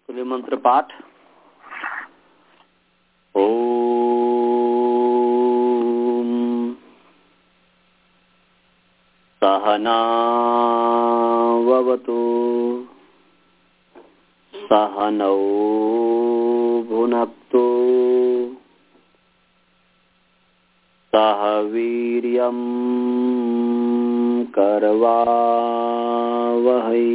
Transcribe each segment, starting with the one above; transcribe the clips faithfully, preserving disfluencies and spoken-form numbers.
तुल्य मंत्र पाठ। ओम सहनाववतु सहनौ भुनक्तु सह वीर्यं करवावहै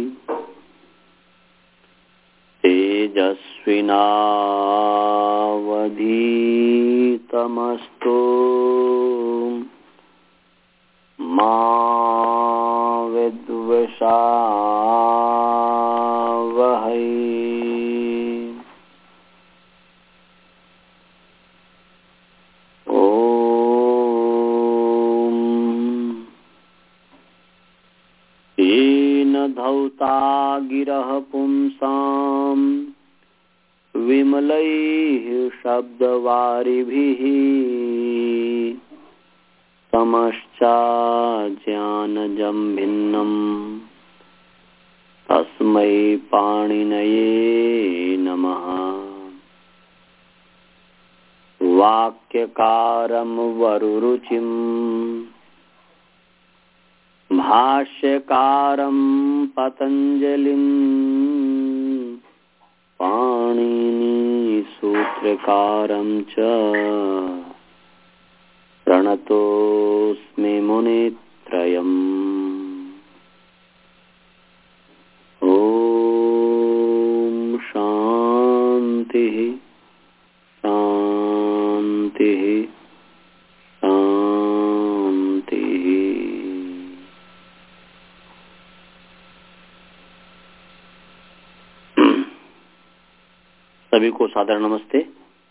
तेजस्विनावधीतमस्तु मा विद्विषावहै। धौता गिरः पुंसां विमलैः शब्दवारिभिः समश्चाज्ञानजं भिन्नं तस्मै पाणिनये नमः। वाक्यकारं वरुरुचिं भाष्यकारं पतंजलिं पाणिनि सूत्रकारं च प्रणतोऽस्मि मुनित्रयम्। ॐ शान्तिः शान्तिः सभी को सादर नमस्ते।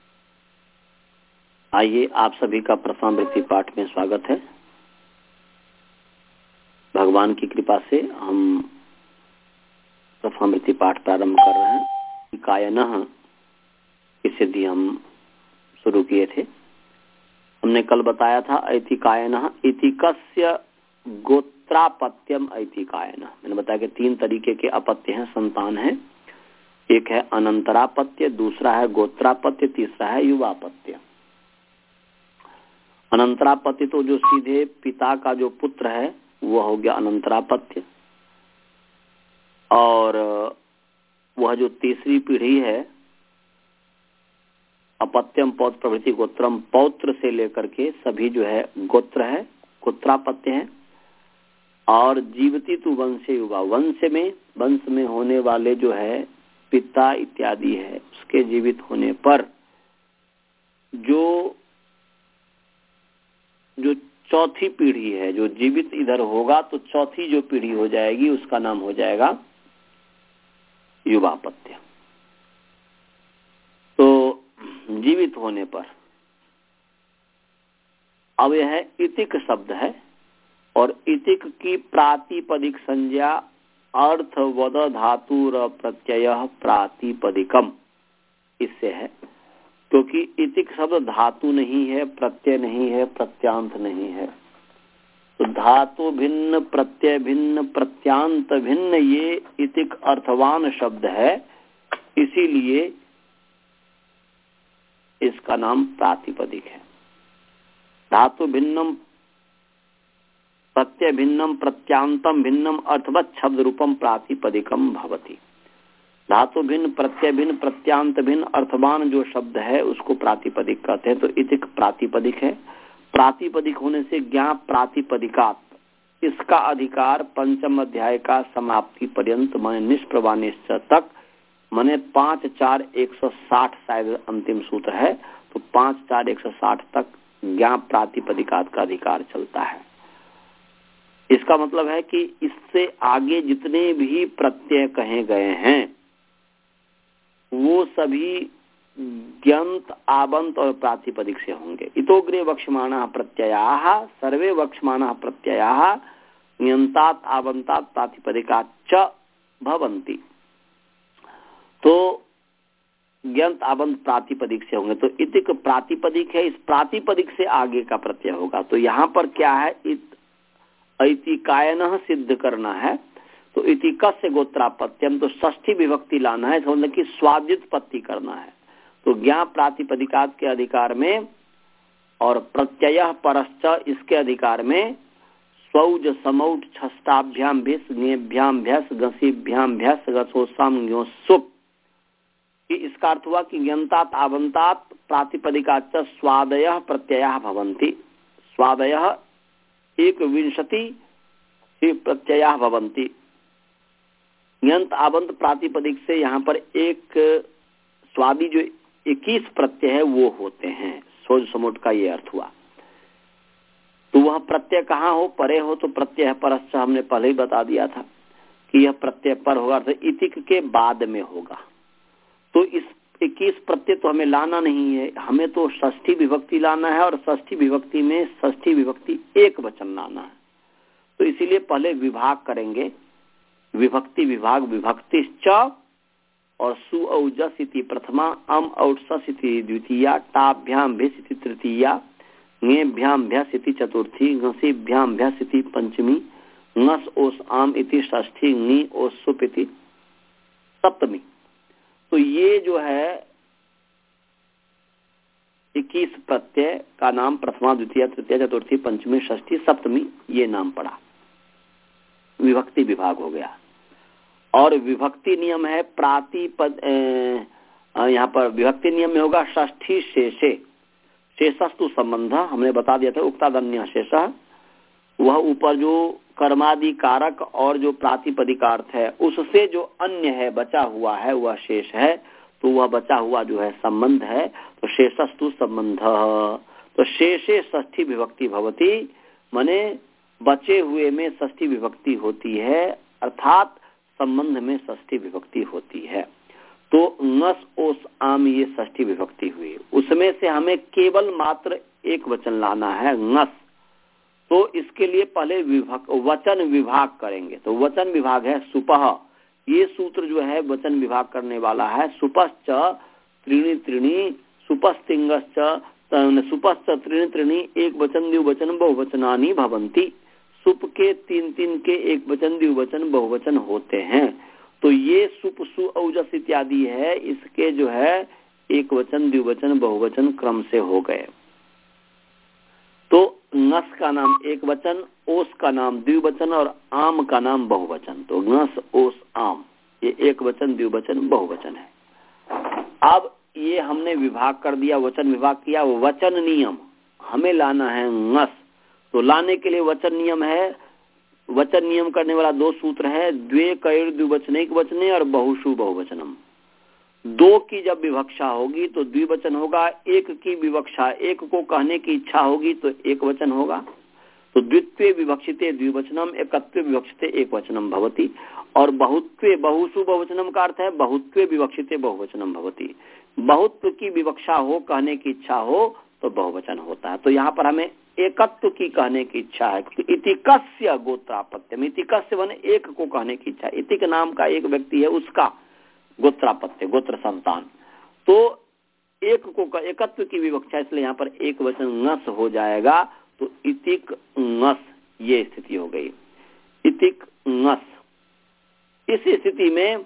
आइए आप सभी का प्रथमावृत्ति पाठ में स्वागत है। भगवान की कृपा से हम प्रथमावृत्ति पाठ प्रारंभ कर रहे हैं। कायनः की सिद्धि हम शुरू किए थे। हमने कल बताया था ऐतिकायनः इतिकस्य गोत्रापत्यम ऐतिकायनः। मैंने बताया कि तीन तरीके के अपत्य हैं, संतान है। एक है अनंतरापत्य, दूसरा है गोत्रापत्य, तीसरा है युवापत्य। अनंतरापत्य तो जो सीधे पिता का जो पुत्र है वह हो गया अनंतरापत्य, और वह जो तीसरी पीढ़ी है अपत्यम पौत्र प्रभृति गोत्रम, पौत्र से लेकर के सभी जो है गोत्र है, गोत्रापत्य है। और जीवती तु वंशे युवा, वंश में वंश में होने वाले जो है पिता इत्यादि है, उसके जीवित होने पर जो जो चौथी पीढ़ी है, जो जीवित इधर होगा तो चौथी जो पीढ़ी हो जाएगी उसका नाम हो जाएगा युवापत्य। तो जीवित होने पर अब यह इतिक शब्द है, और इतिक की प्रातिपदिक संज्ञा अर्थ वद धातुर प्रत्यय प्रातिपदिकम इससे है, क्योंकि इतिक शब्द धातु नहीं है, प्रत्यय नहीं है, प्रत्यांत नहीं है। तो धातु भिन्न, प्रत्यय भिन्न, प्रत्यांत भिन्न ये इतिक अर्थवान शब्द है, इसीलिए इसका नाम प्रातिपदिक है। धातु भिन्नम प्रत्यय भिन्नम प्रत्यांतम भिन्नम अर्थवत शब्द रूपम प्रातिपदिकम भवति। धातु भिन्न, प्रत्यय भिन्न, प्रत्यांत भिन्न अर्थवान जो शब्द है उसको प्रातिपदिक कहते हैं। तो इतिक प्रातिपदिक है। प्रातिपदिक होने से ज्ञा प्रातिपदिकात, इसका अधिकार पंचम अध्याय का समाप्ति पर्यंत माने निष्प्रवानिश्च तक, माने पांच चार एक सौ साठ शायद अंतिम सूत्र है, तो पांच चार एक सौ साठ तक ज्ञा प्रातिपदिकात का अधिकार चलता है। इसका मतलब है कि इससे आगे जितने भी प्रत्यय कहे गए हैं वो सभी ज्ञंत, आबंत और प्रातिपदिक से होंगे। इतोग्रे वक्ष्यमाणः प्रत्ययाः सर्वे वक्ष्यमाणः प्रत्ययाः नियंतात आबंतात प्रातिपदिकात् च भवन्ति। तो ज्ञंत, आबंत प्रातिपदिक से होंगे। तो इतिक प्रातिपदिक है, इस प्रातिपदिक से आगे का प्रत्यय होगा। तो यहाँ पर क्या है, इत ऐतिकायनः सिद्ध करना है। तो तो इति कस्य गोत्रापत्यम, तो षष्ठी विभक्ति लाना है, मतलब कि स्वाद्युत्पत्ति करना है। तो ज्ञा प्रातिपदिकात के अधिकार में और प्रत्यय परश्च इसके अधिकार में स्वौज समौट छष्टाभ्याम भिस ज्ञेभ्याम भ्यस गसीभ्याम भ्यस गसोसाम ज्ञोसुप। इसका अर्थ हुआ कि ज्ञन्तात आवन्तात प्रातिपदिकाच स्वादयः प्रत्ययः भवन्ति। स्वादयः एक विंशति प्रत्ययः भवन्ति। ज्ञंत आवंत प्रातिपदिक से यहाँ पर एक स्वादी जो इक्कीस प्रत्यय है वो होते हैं। सोज समोट का ये अर्थ हुआ। तो वह प्रत्यय कहाँ हो, परे हो, तो प्रत्यय परश्च हमने पहले ही बता दिया था कि यह प्रत्यय पर होगा, तो इतिक के बाद में होगा। तो इस इक्कीस प्रत्यय तो हमें लाना नहीं है, हमें तो षष्ठी विभक्ति लाना है, और षष्ठी विभक्ति में षष्ठी विभक्ति एक वचन लाना है। तो इसीलिए पहले विभाग करेंगे, विभक्ति विभाग विभक्तिश्च, और सु औ जस इति प्रथमा, अम औट सस इति द्वितीया, टाभ्याम भिस इति तृतीया, ङेभ्याम भ्यस इति चतुर्थी, घसीभ्याम भ्यस इति पंचमी, ङस ओस आम इति षष्ठी, ङी ओस सुप इति सप्तमी। तो ये जो है इक्कीस प्रत्यय का नाम प्रथमा द्वितीय तृतीय चतुर्थी पंचमी षष्ठी सप्तमी ये नाम पड़ा, विभक्ति विभाग हो गया। और विभक्ति नियम है प्रातिपद, यहाँ पर विभक्ति नियम में होगा षष्ठी शेषे, शेषस्तु संबंध हमने बता दिया था, उक्तादन्य शेष, वह ऊपर जो कर्मादि कारक और जो प्रातिपदिकार्थ है उससे जो अन्य है बचा हुआ है वह शेष है। तो वह बचा हुआ जो है संबंध है, तो शेषस्तु संबंध। तो शेषे षष्ठी विभक्ति भवती, माने बचे हुए में षष्ठी विभक्ति होती है, अर्थात संबंध में षष्ठी विभक्ति होती है। तो ङस ओस आम ये षष्ठी विभक्ति हुई, उसमें से हमें केवल मात्र एक वचन लाना है ङस। तो इसके लिए पहले विभाग वचन विभाग करेंगे। तो वचन विभाग है सुपह, ये सूत्र जो है वचन विभाग करने वाला है। सुपश्च त्रीणि त्रीणि सुपस्तिंगश्च सुपश्च त्रीणि त्रीणि एक वचन द्विवचन बहुवचनानि भवन्ति। सुप के तीन तीन के एक वचन द्विवचन बहुवचन होते हैं। तो ये सुप सु औजस इत्यादि है, इसके जो है एक वचन द्विवचन बहुवचन क्रम से हो गए। तो ङस का नाम एक वचन, ओस का नाम द्विवचन और आम का नाम बहुवचन। तो ङस ओस आम ये एक वचन द्विवचन बहुवचन है। अब ये हमने विभाग कर दिया, वचन विभाग किया। वचन नियम हमें लाना है ङस। तो लाने के लिए वचन नियम है, वचन नियम करने वाला दो सूत्र है, द्वे कैर द्विवचनिक वचने और बहुषु बहुवचनम। दो की जब विवक्षा होगी तो द्विवचन होगा, एक की विवक्षा एक को कहने की इच्छा होगी तो एक वचन होगा। तो द्वित्वे विवक्षिते द्विवचनम, एकत्वे विवक्षिते एक वचनम भवति। और बहुत्वे बहुषु बहुवचनम का अर्थ है बहुत्वे विवक्षिते बहुवचनम भवति। बहुत्व की विवक्षा हो, कहने की इच्छा हो तो बहुवचन होता है। तो यहाँ पर हमें एकत्व की कहने की इच्छा है, क्योंकि इतिकस्य गोत्रापत्यम, इतिकस्य माने एक को कहने की इच्छा। इतिक नाम का एक व्यक्ति है, उसका गोत्रापत्य गोत्र संतान। तो एक को एकत्व की विवक्षा, इसलिए यहाँ पर एक वचन ङस हो जाएगा। तो इतिक ङस ये स्थिति हो गई, इतिक ङस। इस स्थिति में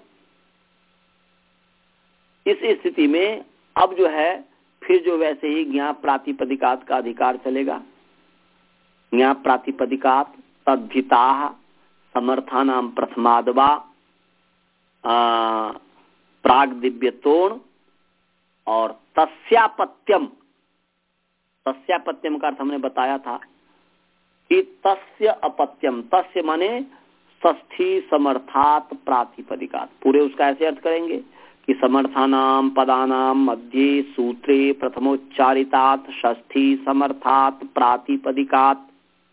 इस स्थिति में अब जो है फिर जो वैसे ही ज्ञा प्रातिपदिकात का अधिकार चलेगा। ज्ञा प्रातिपदिकात तद्धिता समर्थानाम प्रथमादवा प्राग दिव्यतोण और तस्यापत्यम। तस्यापत्यम का अर्थ हमने बताया था कि तस्य अपत्यम, तस्य माने षष्ठी समर्थात प्रातिपदिकात। पूरे उसका ऐसे अर्थ करेंगे कि समर्थानाम पदानाम मध्य सूत्रे प्रथमोच्चारितात षष्ठी समर्थात प्रातिपदिकात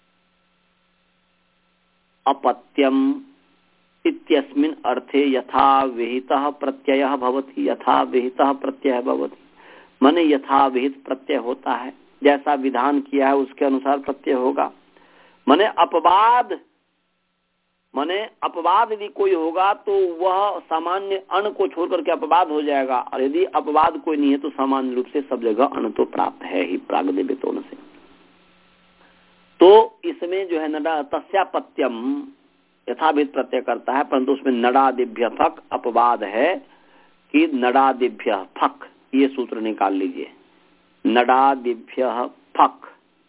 अपत्यम इत्यस्मिन् अर्थे यथा विहितः प्रत्ययः भवति, यथा विहितः प्रत्ययः भवति। माने यथा विहित प्रत्यय होता है, जैसा विधान किया है उसके अनुसार प्रत्यय होगा। माने अपवाद, माने अपवाद यदि कोई होगा तो वह सामान्य अण को छोड़ करके अपवाद हो जाएगा, और यदि अपवाद कोई नहीं है तो सामान्य रूप से सब जगह अण तो प्राप्त है ही प्रागदिव्यतोन से। तो इसमें जो है न तस्यापत्यम यथाभित प्रत्यय करता है, परंतु उसमें नडादिभ्य फक अपवाद है कि नडादिभ्य फक, ये सूत्र निकाल लीजिए। नडादिभ्य फक,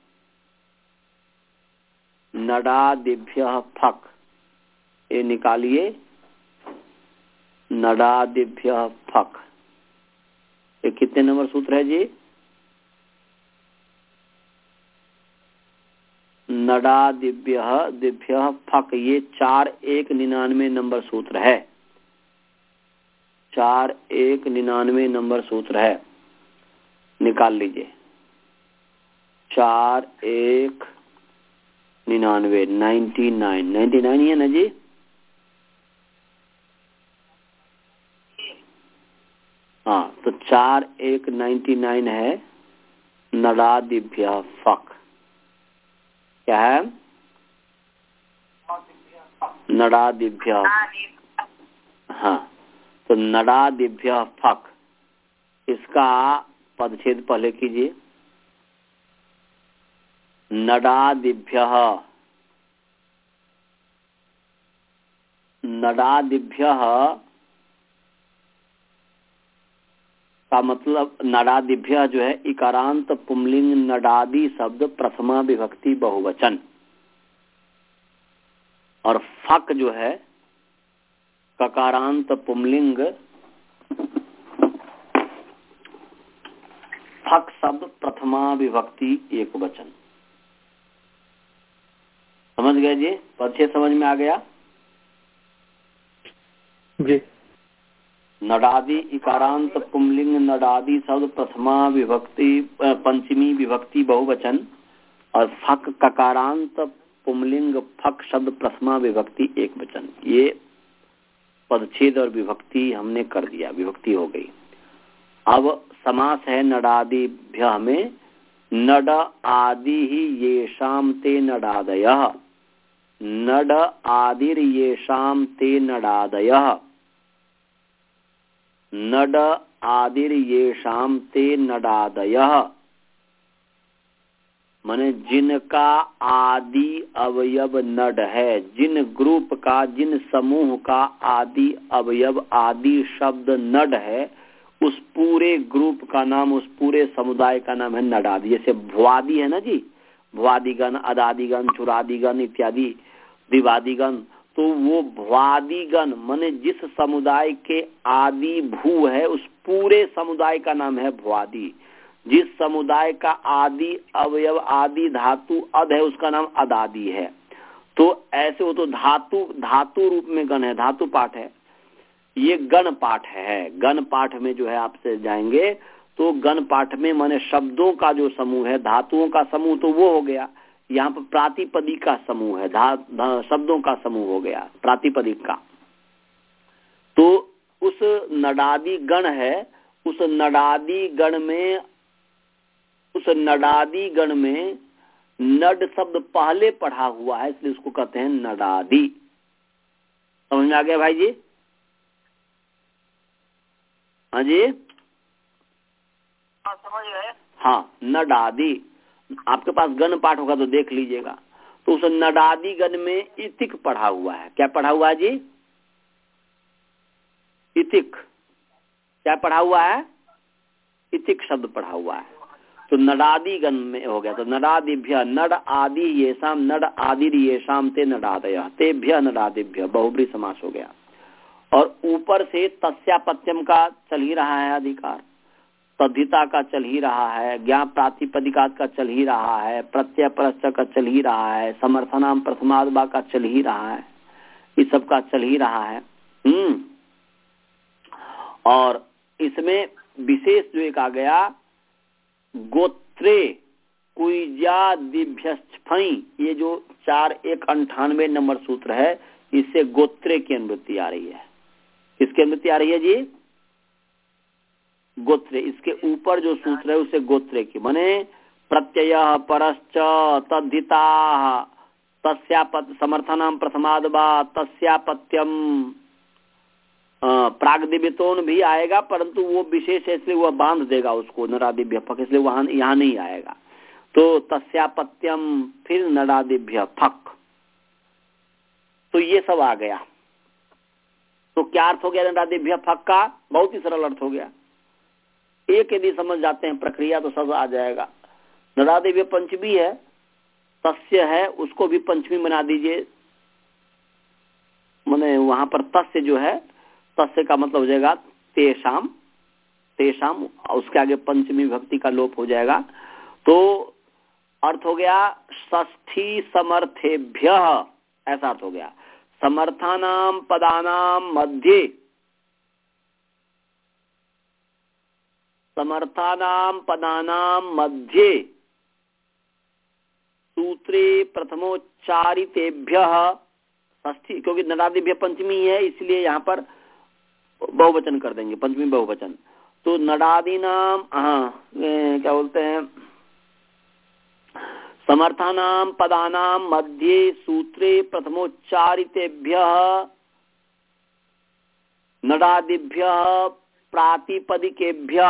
नडादिभ्य फक, ये निकालिए। नडादिभ्य फक, ये कितने नंबर सूत्र है जी? नडा दिव्य दिव्य फक, ये चार एक निन्यानवे नंबर सूत्र है। चार एक निन्यानवे नंबर सूत्र है, निकाल लीजिए। चार एक निन्यानवे, नाइन्टी नाइन, नाइन्टी नाइन ही है ना जी? हाँ, तो चार एक नाइन्टी नाइन है नडा दिव्य फक। क्या है? नडादिभ्य। हाँ, तो नडादिभ्य फक, इसका पदच्छेद पहले कीजिए। नडादिभ्य, नडादिभ्य का मतलब, नडादिभ्य जो है इकारांत पुंलिंग नडादि शब्द प्रथमा विभक्ति बहुवचन, और फक जो है ककारांत पुंलिंग फक शब्द प्रथमा विभक्ति एक वचन। समझ गए जी? परिचय समझ में आ गया जी? नडादि इकारांत पुंलिंग नडादि शब्द प्रथमा विभक्ति पंचमी विभक्ति बहुवचन, और फक ककारांत पुंलिंग फक शब्द प्रथमा विभक्ति एक वचन। ये पदच्छेद और विभक्ति हमने कर दिया, विभक्ति हो गई। अब समास है नडादिभ्य में। नड आदि ही येषाम ते नडादयः, नड आदिर येषाम ते नडादयः, नड आदिर येषाम ते नडादयः, माने जिनका आदि अवयव नड है, जिन ग्रुप का, जिन समूह का आदि अवयव आदि शब्द नड है, उस पूरे ग्रुप का नाम, उस पूरे समुदाय का नाम है नडादि। जैसे भुआदि है ना जी, भुआदिगण, अदादिगण, चुरादिगण इत्यादि, दिवादिगण, तो वो भुआदिगण माने जिस समुदाय के आदि भू है, उस पूरे समुदाय का नाम है भुआदि। जिस समुदाय का आदि अवयव आदि धातु अद है, उसका नाम अदादि है। तो ऐसे वो तो धातु धातु रूप में गण है, धातु पाठ है। ये गण पाठ है। गण पाठ में जो है आपसे जाएंगे तो गण पाठ में माने शब्दों का जो समूह है, धातुओं का समूह तो वो हो गया। यहाँ पर प्रातिपदिक का समूह है, धा, धा शब्दों का समूह हो गया प्रातिपदिक का। तो उस नडादि गण है, उस नडादि गण में उस नडादि गण में नड शब्द पहले पढ़ा हुआ है, इसलिए उसको कहते हैं नडादि। समझ में आ गया भाई जी? हाँ जी, हाँ समझ गए। हाँ, नडादि। आपके पास गण पाठ होगा तो देख लीजिएगा। तो उस नडादि गण में इतिक पढ़ा हुआ है। क्या पढ़ा हुआ है जी? इतिक। क्या पढ़ा हुआ है? इतिक शब्द पढ़ा हुआ है। तो नडादि गण में हो गया। तो नडादिभ्य, नड आदि येषाम, नड आदि येषाम ते नडादयः, तेभ्य नडादिभ्य, बहुब्री समास हो गया। और ऊपर से तस्यापत्यम का चल ही रहा है अधिकार, तद्धिता का चल ही रहा है, ज्ञा प्रातिपदिकात का चल ही रहा है, प्रत्यय परस्य का चल ही रहा है, समर्थनाम प्रथमाद्वा का चल ही रहा है, इस सब का चल ही रहा है। हम्म और इसमें विशेष जो एक आ गया, गोत्रे कुइजा दिभ्यस्फई, ये जो चार एक अंठानवे नंबर सूत्र है, इससे गोत्रे की अनुवृत्ति आ रही है। किसकी अनुवृत्ति आ रही है जी? गोत्रे। इसके ऊपर जो सूत्र है उसे गोत्रे की, माने प्रत्यय परश्च तद्धिता तस्यापत समर्थनाम प्रथमाद्वा तस्यापत्यम, प्रागदिव्यतोन भी आएगा, परंतु वो विशेष है इसलिए वह बांध देगा उसको नडादिभ्य फक, इसलिए वहां यहाँ नहीं आएगा। तो तस्यापत्यम, फिर नडादिभ्य फक, तो ये सब आ गया। तो क्या अर्थ हो गया नडादिभ्य फक का? बहुत ही सरल अर्थ हो गया। एक यदि समझ जाते हैं प्रक्रिया तो सब आ जाएगा। नडादिभ्य पंचमी है, तस्य है, उसको भी पंचमी बना दीजिए। माने वहां पर तस्य जो है, तस्य का मतलब हो जाएगा तेषाम, तेषाम, उसके आगे पंचमी भक्ति का लोप हो जाएगा। तो अर्थ हो गया षष्ठी समर्थेभ्य, ऐसा अर्थ हो गया। समर्थानाम पदानाम मध्य, समर्थानाम पदानाम मध्य सूत्रे प्रथमोच्चारितेभ्य षष्ठी, क्योंकि नडादिभ्य पंचमी है इसलिए यहाँ पर बहुवचन कर देंगे, पंचमी बहुवचन। तो नडादि नाम, हाँ क्या बोलते हैं, समर्थानाम पदानाम मध्ये सूत्रे प्रथमोच्चारितेभ्य नडादिभ्य प्रातिपदिकेभ्य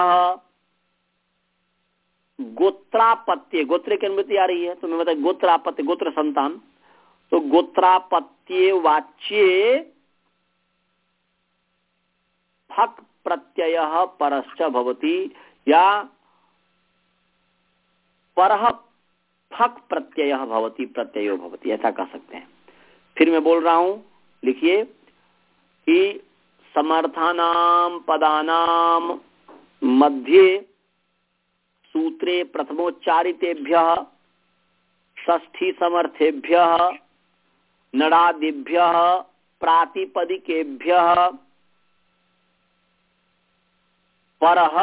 गोत्रापत्य, गोत्र की अनुमति आ रही है तो मैं बता, गोत्रापत्य गोत्र संतान, तो गोत्रापत्ये वाच्ये फक प्रत्यय परश्च भवति, या परः फक प्रत्यय भवति प्रत्ययो भवति, ऐसा कह सकते हैं। फिर मैं बोल रहा हूं, लिखिए कि समर्थानाम पदानाम मध्ये सूत्रे प्रथमोच्चारितेभ्य षष्ठी समर्थेभ्य नडादिभ्य प्रातिपदिकेभ्य परः,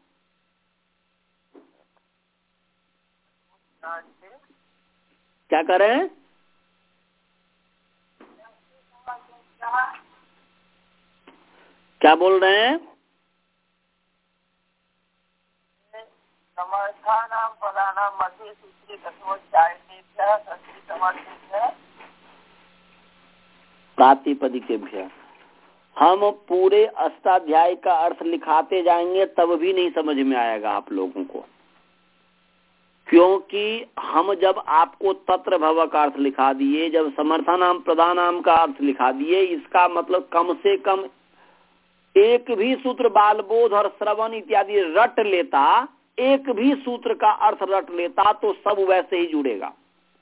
क्या करें, क्या बोल रहे हैं, समर्थानाम पदानाम मध्ये सूत्रे प्रथमोच्चारितेभ्य षष्ठी समर्थेभ्य प्रातिपदिकेभ्य। हम पूरे अष्टाध्याय का अर्थ लिखाते जाएंगे तब भी नहीं समझ में आएगा आप लोगों को, क्योंकि हम जब आपको तत्र भव का अर्थ लिखा दिए, जब समर्थानाम प्रदानाम का अर्थ लिखा दिए, इसका मतलब कम से कम एक भी सूत्र बालबोध और श्रवण इत्यादि रट लेता, एक भी सूत्र का अर्थ रट लेता तो सब वैसे ही जुड़ेगा,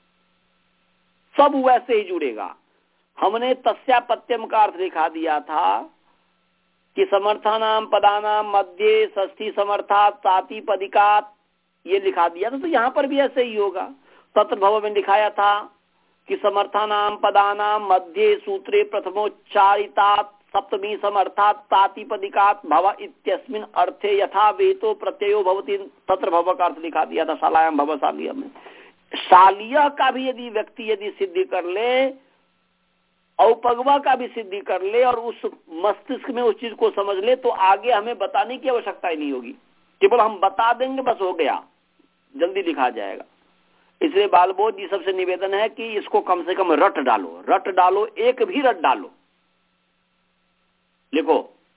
सब वैसे ही जुड़ेगा। हमने तस्यापत्यम का अर्थ लिखा दिया था कि समर्थानाम पदानाम मध्य षष्ठी समर्थात प्रातिपदिकात, ये लिखा दिया था, तो यहाँ पर भी ऐसे ही होगा। तत्र भव में दिखाया था कि समर्थानाम पदानाम मध्य सूत्रे प्रथमोच्चारितात सप्तमी समर्थात प्रातिपदिकात भव इत्यस्मिन अर्थे यथा वेतो प्रत्ययो भवति, तत्र भव का अर्थ लिखा दिया था शालायाम भव शालीय में। शालीय का भी यदि व्यक्ति यदि सिद्धि कर ले, औपगवा का भी सिद्धि कर ले और उस मस्तिष्क में उस चीज को समझ ले, तो आगे हमें बताने की आवश्यकता ही नहीं होगी, केवल हम बता देंगे बस हो गया, जल्दी लिखा जाएगा। इसलिए बालबोध जी सबसे निवेदन है कि इसको कम से कम रट डालो, रट डालो, एक भी रट डालो, लिखो।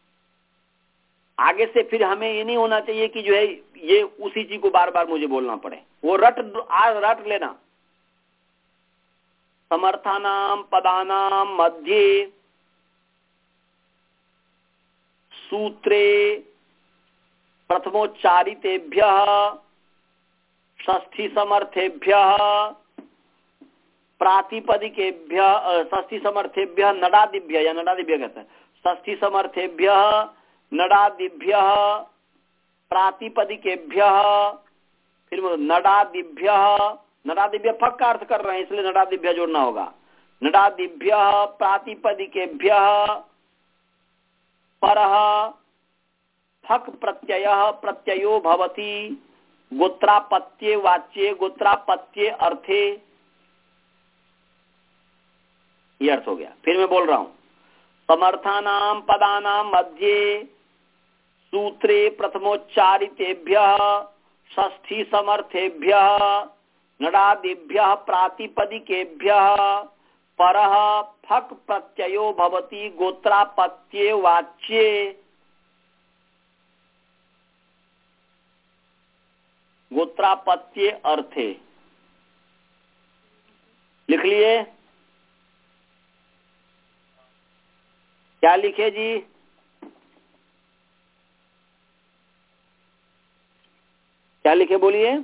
आगे से फिर हमें ये नहीं होना चाहिए कि जो है ये उसी चीज को बार बार मुझे बोलना पड़े, वो रट आज रट लेना। समर्थानाम पदानाम मध्ये सूत्रे प्रथमोच्चारितेभ्य षष्ठी समर्थेभ्य प्रातिपदिकेभ्य षष्ठी समर्थेभ्य नडादिभ्य, या नडादिभ्य कहते हैं, षष्ठी समर्थेभ्य नडादिभ्य प्रातिपदिकेभ्य, फिर नडादिभ्य, नडादिभ्य फक का अर्थ कर रहे हैं इसलिए नडादिभ्य जोड़ना होगा। नडादिभ्य प्रातिपदिकेभ्य परः फक प्रत्यय प्रत्ययो भवति गोत्रापत्ये वाच्ये गोत्रापत्ये अर्थे, ये अर्थ हो गया। फिर मैं बोल रहा हूं, समर्थानाम पदानाम मध्ये सूत्रे प्रथमोच्चारितेभ्य षष्ठी समर्थेभ्य नडादिभ्य प्रातिपदिकेभ्य परः फक प्रत्ययो भवति गोत्रापत्ये वाच्ये गोत्रापत्ये अर्थे। लिख लिए? क्या लिखे जी? क्या लिखे बोलिए?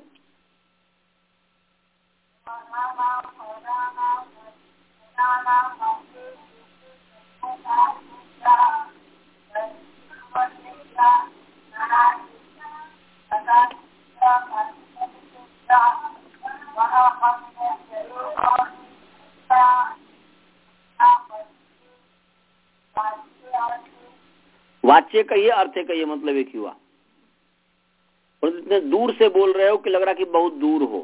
वाच्य कहिए, अर्थ कहिए, मतलब एक ही हुआ। और इतने दूर से बोल रहे हो कि लग रहा कि बहुत दूर हो।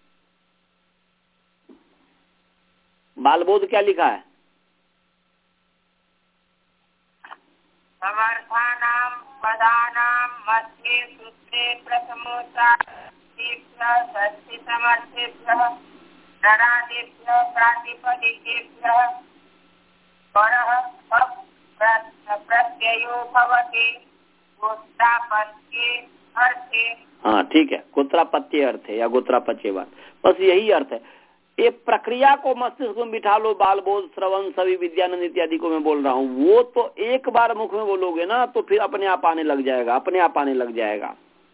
बालबोध क्या लिखा है? समर्थानां पदानां मध्ये सूत्रे प्रथमोच्चारेभ्यः षष्ठी समर्थेभ्यः नरादिभ्यः प्रातिपदिकेभ्यः परः प्रत्ययो भवति गोत्रापत्ये अर्थे। हाँ ठीक है, गोत्रापत्य अर्थ है या गोत्रापत्य बात, बस यही अर्थ है। ये प्रक्रिया को मस्तिष्क में बिठा लो, बालबोध, श्रवण, सभी, विद्यानंद इत्यादि को मैं बोल रहा हूँ। वो तो एक बार मुख में बोलोगे ना तो फिर अपने आप आने लग जाएगा, अपने आप आने लग जाएगा।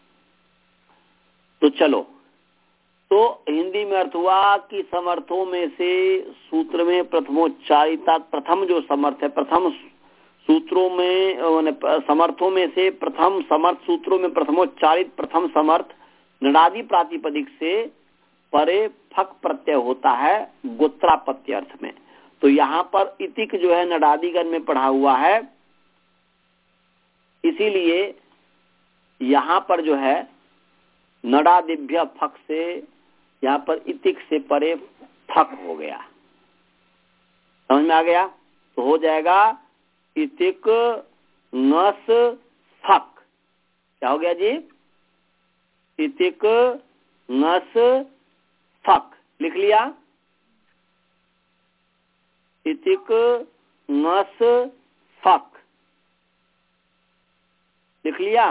तो चलो, तो हिंदी में अर्थ हुआ कि समर्थों में से सूत्र में प्रथमोच्चारिता, प्रथम जो समर्थ है, प्रथम सूत्रों में, समर्थों में से प्रथम समर्थ सूत्रों में प्रथमोच्चारित प्रथम समर्थ नडादि प्रातिपदिक से परे फक प्रत्यय होता है गोत्रापत्य अर्थ में। तो यहाँ पर इतिक जो है नडादिगण में पढ़ा हुआ है, इसीलिए यहाँ पर जो है नडादिभ्य फक से, यहाँ पर इतिक से परे फक हो गया। समझ में आ गया? तो हो जाएगा इतिक नस फक। क्या हो गया जी? इतिक नस फक लिख लिया। इतिक नस फक लिख लिया।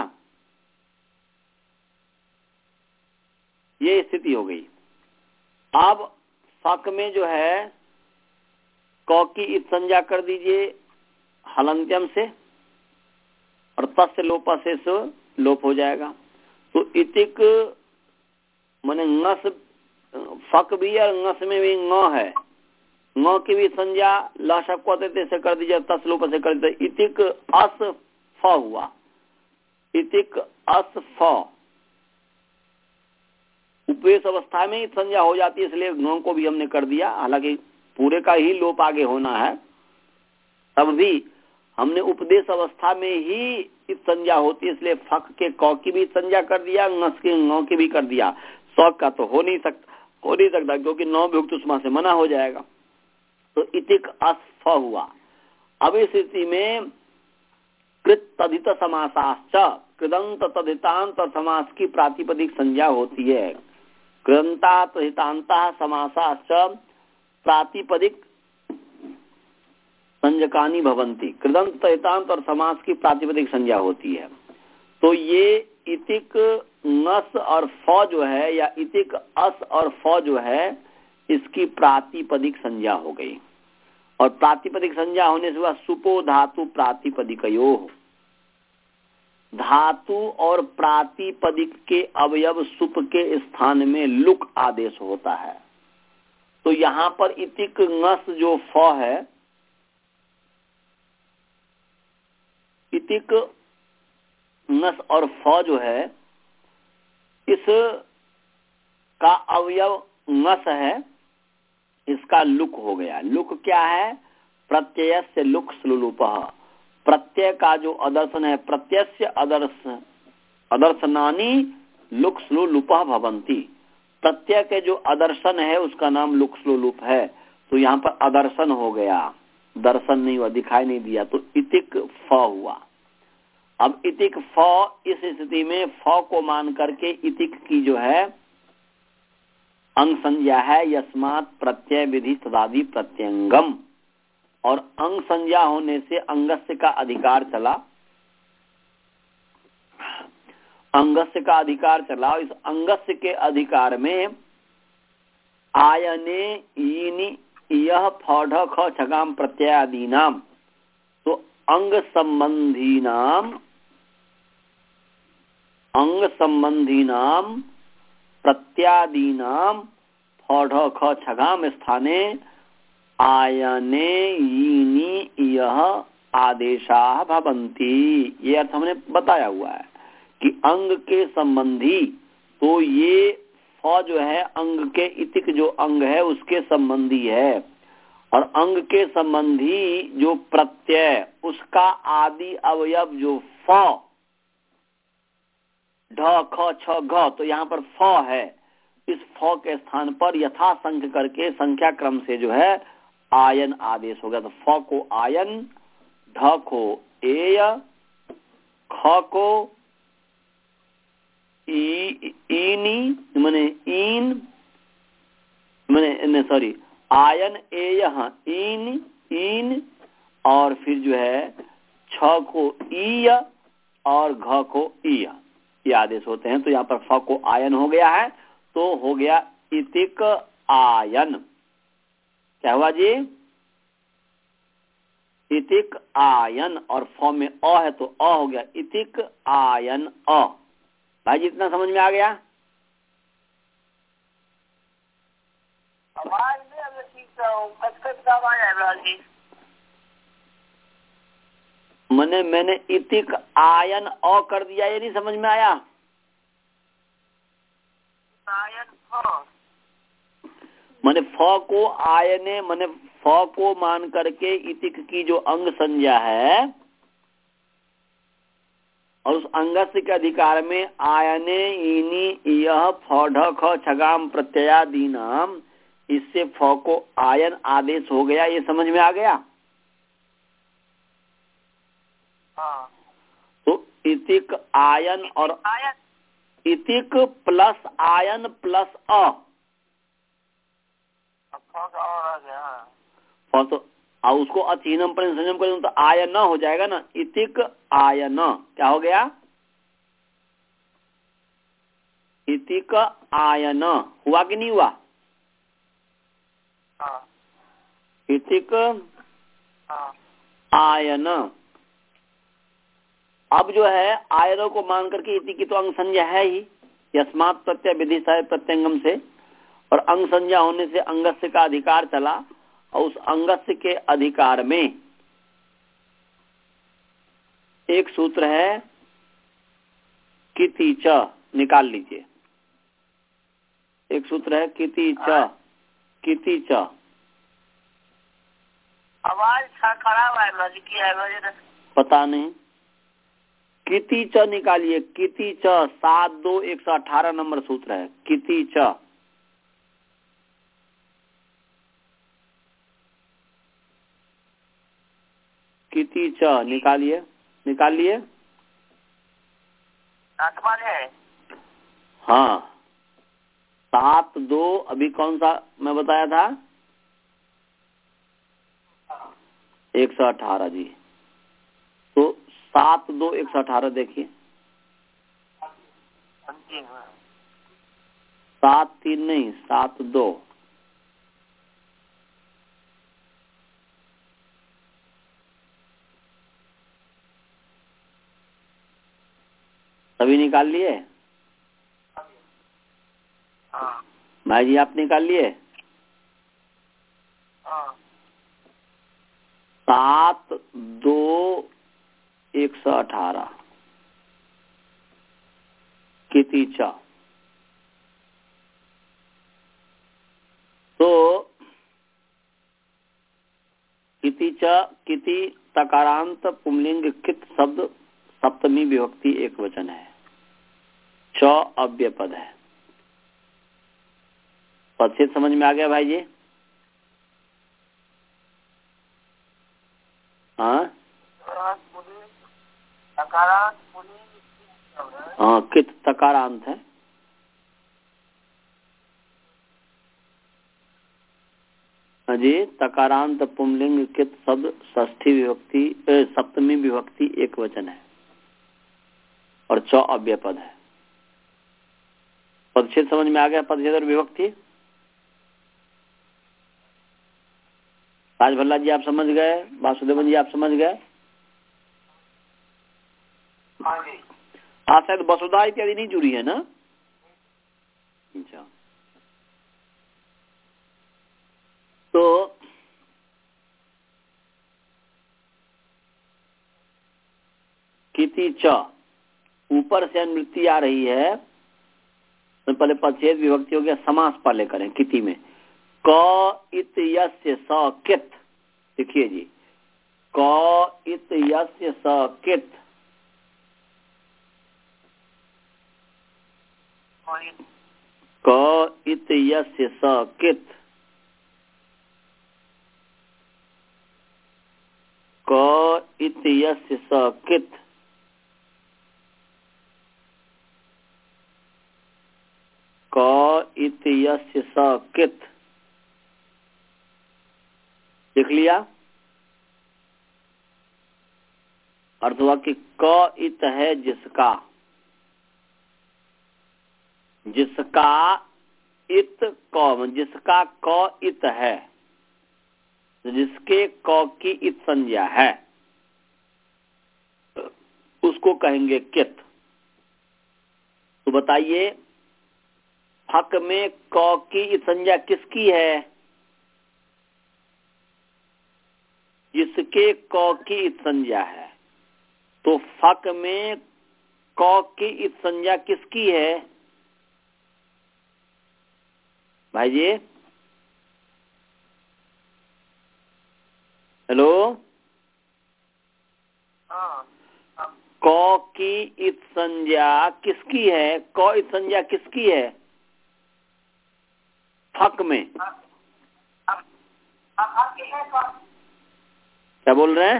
ये स्थिति हो गई। अब फक में जो है क की इत संज्ञा कर दीजिए हलंत्यम से, और तस्य लोप से लोप हो जाएगा। तो इतिक माने नस, फक भी है, नस में भी न है, न की भी संज्ञा लाशक से कर दीजिए, तस लोप से कर दीजिए। इतिक अस फ हुआ, इतिक अस फ उपवेश अवस्था में ही संज्ञा हो जाती है, इसलिए न को भी हमने कर दिया। हालांकि पूरे का ही लोप आगे होना है, तब भी हमने उपदेश अवस्था में ही इस संज्ञा होती है, इसलिए फक के क की भी संज्ञा कर दिया, नस के न की भी कर दिया। सौक का तो हो नहीं सकता, हो नहीं सकता क्योंकि नौ विभक्त उसमा से मना हो जाएगा। तो इतिक अस्फ हुआ। अब इस स्थिति में कृत तदित समासाश्च, कृदंत तदितांत और समास की प्रातिपदिक संज्ञा होती है। कृदंता तदितांता समासाश्च प्रातिपदिक संज्ञकानी भवंती। कृदंत तदितांत और समास की प्रातिपदिक संज्ञा होती है। तो ये इतिक नस और फ जो है, या इतिक अस और फ जो है, इसकी प्रातिपदिक संज्ञा हो गई। और प्रातिपदिक संज्ञा होने से वह सुपो धातु प्रातिपदिकयो, धातु और प्रातिपदिक के अवयव सुप के स्थान में लुक आदेश होता है। तो यहाँ पर इतिक नस जो फ है, इतिक नस और फ जो है, इस का अवयव नस है, इसका लुक हो गया। लुक क्या है? प्रत्यय से लुक स्लुलुपः, प्रत्यय का जो अदर्शन है, प्रत्यय अदर्श अदर्शनानी लुक स्लुलुपः भवंती। प्रत्यय के जो अदर्शन है उसका नाम लुक स्लुलुप है। तो यहाँ पर अदर्शन हो गया, दर्शन नहीं हुआ, दिखाई नहीं दिया, तो इतिक फ हुआ। अब इतिक फ, इस स्थिति में फ को मान करके इतिक की जो है अंग संज्ञा है, यस्मात् प्रत्यय विधि तदादि प्रत्यंगम। और अंग संज्ञा होने से अंगस्य का अधिकार चला, अंगस्य का अधिकार चला। इस अंगस्य के अधिकार में आयने ईनि यह फढ़ ख छगाम प्रत्ययादि नाम, तो अंग संबंधी नाम अंग संबंधी नाम प्रत्यादीनाम फढ़ ख छगाम स्थाने आयने यीनि यह आदेशा भवन्ति। ये अर्थ हमने बताया हुआ है कि अंग के संबंधी, तो ये फ जो है अंग के इतिक जो अंग है उसके संबंधी है, और अंग के संबंधी जो प्रत्यय उसका आदि अवयव जो फ ढ ख छ घ, तो यहाँ पर फ है। इस फ के स्थान पर यथा संख्य करके संख्या क्रम से जो है आयन आदेश हो गया। तो फ को आयन, ढ को एय, ख को ई, ईनी माने ईन माने सॉरी आयन एय ईन ईन, और फिर जो है छ को ईय और घ को ईय, ये आदेश होते हैं। तो यहाँ पर फ को आयन हो गया है, तो हो गया इतिक आयन। क्या हुआ जी? इतिक आयन, और फ में अ है तो अ हो गया इतिक आयन अ। भाई जी इतना समझ में आ गया? आवाज नहीं ठीक से आवाज आ रहा जी। मैंने मैंने इतिक आयन अ कर दिया, ये नहीं समझ में आया? आयन फ मैंने फ को आयने मैंने फ को मान करके इतिक की जो अंग संज्ञा है और उस अंगस्य के अधिकार में आयने इनी यह फढ़ ख छगाम प्रत्ययादीनाम, इससे फ को आयन आदेश हो गया। ये समझ में आ गया? हाँ। तो इतिक आयन और आयन इतिक प्लस आयन प्लस अ, और तो और उसको अचीनम पर संयम करें तो आयन हो जाएगा ना। इतिक आयन क्या हो गया? इतिक आयन हुआ कि नहीं हुआ? हाँ। इतिक हाँ। आयन। अब जो है आयनों को मान करके इति की तो अंग संज्ञा है ही, यस्मात् प्रत्यय विधिसाय प्रत्यंगम से, और अंग संज्ञा होने से अंगस्य का अधिकार चला, और उस अंगस्य के अधिकार में एक सूत्र है किति च, निकाल लीजिए। एक सूत्र है किति च, किति च। आवाज खराब है की है, पता नहीं। किति च निकालिए, किति च सात दो एक सौ अठारह नंबर सूत्र है किति च। किति च निकालिए, निकालिए। है हाँ, सात दो अभी कौन सा मैं बताया था? एक सौ अठारह जी। तो सात दो एक सौ अठारह देखिए। सात तीन नहीं, सात दो। सभी निकाल लिए? भाई जी आप निकाल लिए? सात दो एक सौ अठारह किति च। तो किति च, किति तकारांत पुंलिंग कित शब्द सप्तमी विभक्ति एक वचन है, च अव्यय पद है। पद समझ में आ गया भाई जी? हाँ हाँ, कित तकारांत है। हाँ जी, तकारांत पुंलिंग कित शब्द षष्ठी विभक्ति सप्तमी विभक्ति एक वचन है, और च अव्यय पद है। पदच्छेद समझ में आ गया? पदच्छेद और विभक्ति। राज भल्ला जी आप समझ गए? वासुदेवन जी आप समझ गए? हाँ जी। हाँ शायद वसुधा इत्यादि नहीं जुड़ी है ना। अच्छा, तो किति च ऊपर से अनुवृत्ति आ रही है तो पहले पदच्छेद विभक्ति हो गया, समास पहले करें किति में। क इत यस्य स कित, देखिए जी, क इत यस्य स कित, क इत यस्य स कित, क इत यस्य स कित, क इत यस्य स कित, लिख लिया। अर्थ हुआ कि क इत है जिसका, जिसका इत क, जिसका क इत है, जिसके क की इत संज्ञा है उसको कहेंगे कित। तो बताइए फक में क की इत संज्ञा किसकी है? जिसके क की इत संज्ञा है। तो फक में क की इत संज्ञा किसकी है भाई जी? हेलो, क की इत संज्ञा किसकी है? क इत संज्ञा किसकी है फक में? क्या बोल रहे हैं?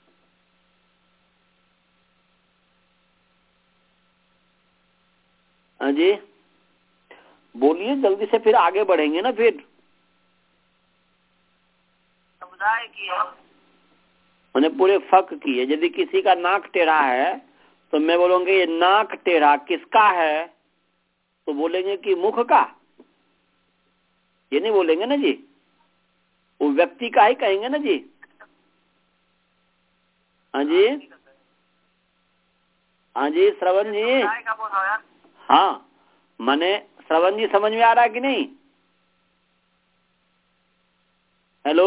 हाँ जी बोलिए जल्दी से, फिर आगे बढ़ेंगे ना। फिर समुदाय की है, मैंने पूरे फक की है। यदि किसी का नाक टेढ़ा है तो मैं बोलूंगी ये नाक टेढ़ा किसका है, तो बोलेंगे कि मुख का, ये नहीं बोलेंगे ना जी, वो व्यक्ति का ही कहेंगे ना जी। हाँ जी, हाँ जी श्रवण जी, हाँ मैंने श्रवण जी समझ में आ रहा है कि नहीं? हेलो,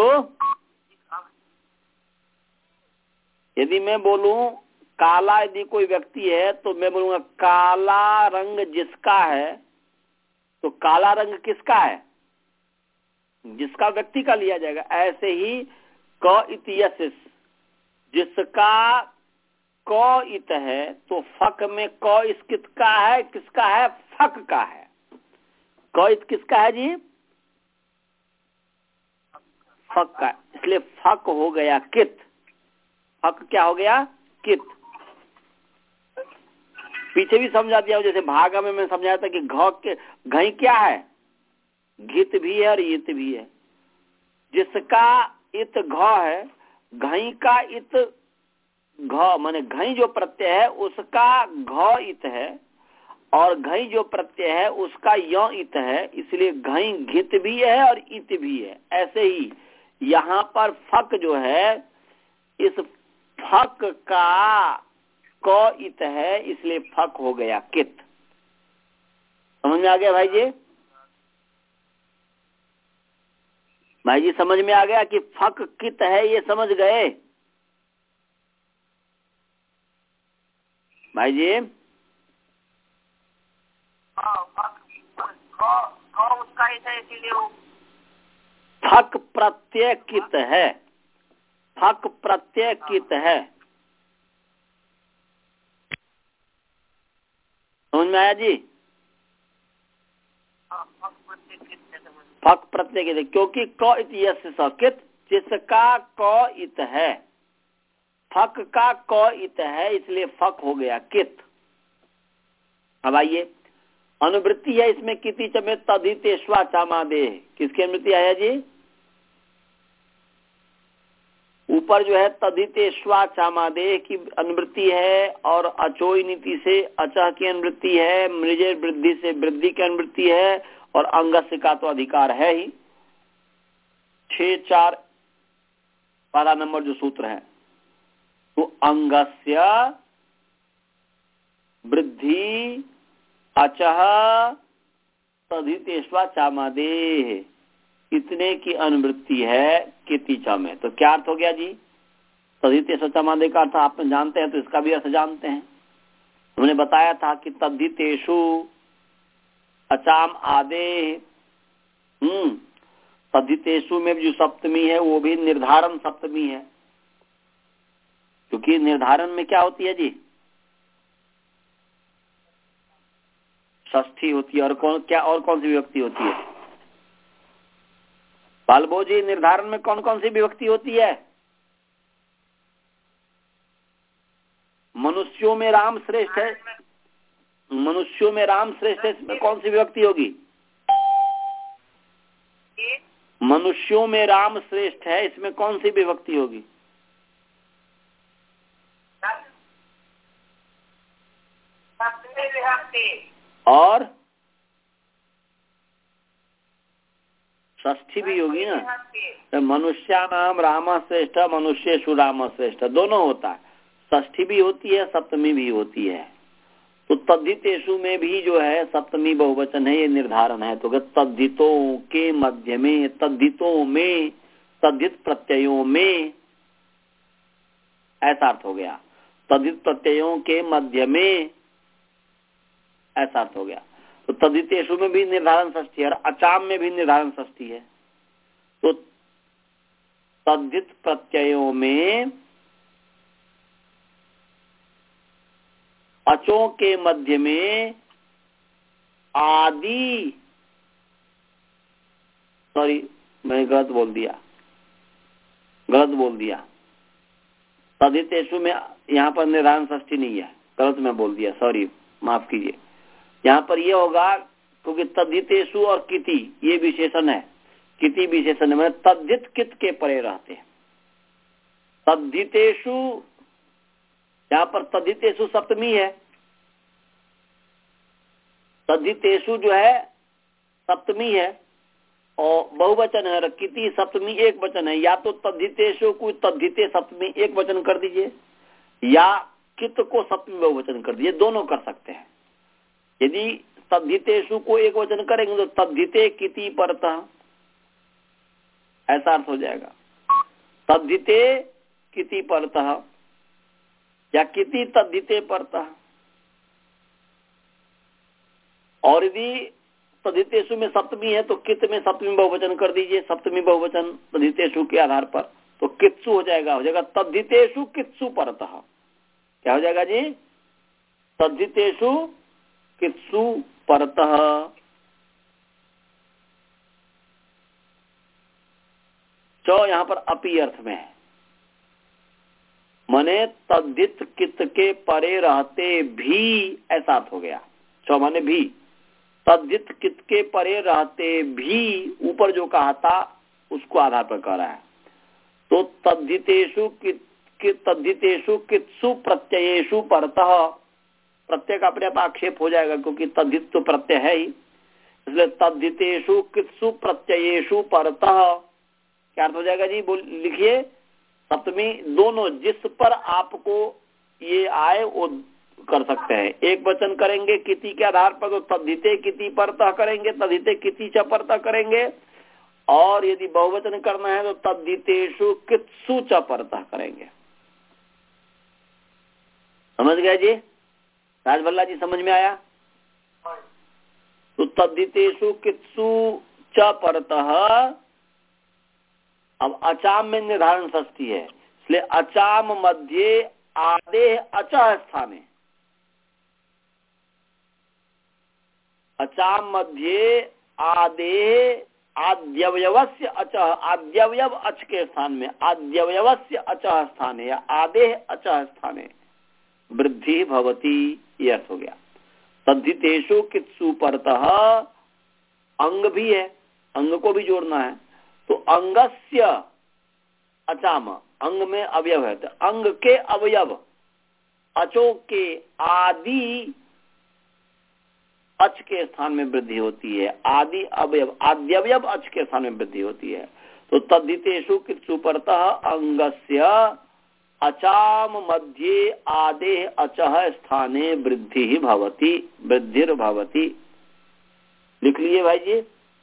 यदि मैं बोलूं काला यदि कोई व्यक्ति है तो मैं बोलूंगा काला रंग जिसका है, तो काला रंग किसका है? जिसका व्यक्ति का लिया जाएगा। ऐसे ही क इत यस्य, जिसका क इत है तो फक में क इस किसका है? किसका है? फक का है। क इत किसका है जी? फक का, इसलिए फक हो गया कित। फक क्या हो गया? कित। पीछे भी समझा दिया, जैसे भागा में मैं समझाया था कि घ के घई क्या है? घित भी है और इत भी है। जिसका इत घ है, घई का इत घ माने घई जो प्रत्यय है उसका घ इत है, और घई जो प्रत्यय है उसका य इत है, इसलिए घई घित भी है और इत भी है। ऐसे ही यहाँ पर फक जो है, इस फक का क इत है, इसलिए फक हो गया कित। समझ में आ गया भाई जी? भाई जी समझ में आ गया कि फक कित है, ये समझ गए भाई जी? उसका ही है, इसीलिए वो फक प्रत्यय कित है, फक प्रत्यय कित है। समझ में आया जी? फक प्रत्यय कित है, क्योंकि क इत यस्य स कित, जिसका क इत है, फक का क इत है, इसलिए फक हो गया कित। अब आइए अनुवृत्ति है इसमें किति च में तदितेश्वा चामादे, किसकी अनुवृत्ति आया जी? ऊपर जो है तदितेश्वा चामादे की अनुवृत्ति है, और अचोई नीति से अचह की अनुवृत्ति है, मृजे वृद्धि से वृद्धि की अनुवृत्ति है, और अंगस्य का तो अधिकार है ही। छह चार पहला नंबर जो सूत्र है, तो अंगस्य वृद्धि अचह तदितेश्वा चामादेह, इतने की अनुवृत्ति है कितिचा में। तो क्या अर्थ हो गया जी? तदितेश्वा चामादेह का अर्थ आप जानते हैं, तो इसका भी अर्थ जानते हैं। हमने बताया था कि तद्धितेषु अचाम आदेह, हम्म तद्धितेषु में जो सप्तमी है वो भी निर्धारण सप्तमी है, क्योंकि निर्धारण में क्या होती है जी? षष्ठी होती है। और कौन क्या और कौन सी विभक्ति होती है? बालबो जी, निर्धारण में कौन कौन सी विभक्ति होती है? मनुष्यों में राम श्रेष्ठ है, मनुष्यों में राम श्रेष्ठ है, इसमें कौन सी विभक्ति होगी? मनुष्यों में राम श्रेष्ठ है, इसमें कौन सी विभक्ति होगी? और षष्ठी भी होगी ना। तो मनुष्यानाम राम श्रेष्ठ, मनुष्येषु राम श्रेष्ठ, दोनों होता है। षष्ठी भी होती है, सप्तमी भी होती है। तो तद्धितेषु में भी जो है सप्तमी बहुवचन है, ये निर्धारण है। तो तद्धितों के मध्य में, तद्धितों में, तद्धित प्रत्ययों में, ऐसा अर्थ हो गया। तद्धित प्रत्ययों के मध्य में, ऐसा अर्थ हो गया। तो तद्धितेषु में भी निर्धारण षष्ठी है और अचाम में भी निर्धारण षष्ठी है। तो तद्धित प्रत्ययों में अचों के मध्य में आदि, सॉरी मैंने गलत बोल दिया, गलत बोल दिया। तद्धितेषु में यहाँ पर निर्धारण षष्ठी नहीं है, गलत मैं बोल दिया, सॉरी माफ कीजिए। यहाँ पर यह होगा क्योंकि तद्धितेषु और किति ये विशेषण है, किति विशेषण है, मतलब तद्धित कित के परे रहते हैं। तद्धितेषु, यहाँ पर तद्धितेषु सप्तमी है, तद्धितेषु जो है सप्तमी है और बहुवचन है, किति सप्तमी एक वचन है। या तो तद्धितेषु को तद्धिते सप्तमी एक वचन कर दीजिए, या कित को सप्तमी बहुवचन कर दीजिए, दोनों कर सकते हैं। यदि तद्धितेषु को एक वचन करेंगे तो तद्धिते किति परतः, ऐसा अर्थ हो जाएगा। तद्धिते किति परतः या किति तद्धिते परतः। और यदि तद्धितेषु में सप्तमी है तो कित में सप्तमी बहुवचन कर दीजिए, सप्तमी बहुवचन तद्धितेषु के आधार पर, तो कित्सु हो जाएगा, हो जाएगा तद्धितेषु कित्सु परतः। क्या हो जाएगा जी? तद्धितेषु कित्सु परतः। चौ यहाँ पर अपी अर्थ में है, मने तद्धित कित के परे रहते भी, ऐसा अर्थ हो गया। चौ माने भी, तद्धित कित के परे रहते भी, ऊपर जो कहा था उसको आधार पर कह रहा है। तो तद्धितेषु कित, तद्धितेषु कित्सु प्रत्ययेषु परतः, प्रत्यय का अपने आप आक्षेप हो जाएगा क्योंकि तद्धित तो प्रत्यय है ही, इसलिए तद्धितेषु कित्सु प्रत्ययेषु परतः। क्या अर्थ हो जाएगा जी? बोल लिखिए। सप्तमी दोनों जिस पर आपको ये आए वो कर सकते हैं। एक वचन करेंगे किति के आधार पर तो तद्धिते किति परतः करेंगे, तद्धिते किति च परतः करेंगे। और यदि बहुवचन करना है तो तद्धितेषु कित्सु च परतः करेंगे। समझ गए जी? राजभल्ला जी समझ में आया? तो तद्धितेषु कित्सु च परतः। अब अचाम में निर्धारण षष्ठी है, इसलिए अचाम मध्य आदेह अचः स्थाने, अचाम मध्य आदेह आद्यवयवस्य अचः, आद्यवयव अच के स्थान में आद्यवयवस्य अचः स्थाने या आदेह अचः स्थाने वृद्धि भवति, ये अर्थ हो गया। तद्धितेषु कित्सु परतः, अंग भी है, अंग को भी जोड़ना है, तो अंगस्य अचाम, अंग में अवयव है, तो अंग के अवयव अचो के आदि अच के स्थान में वृद्धि होती है। आदि अवयव आद्यवयव अच के स्थान में वृद्धि होती है। तो तद्धितेषु कित्सु परतः अंगस्य अचाम मध्ये आदे अचह स्थाने वृद्धि ही भवती वृद्धिर भवती। लिख लिए भाई जी।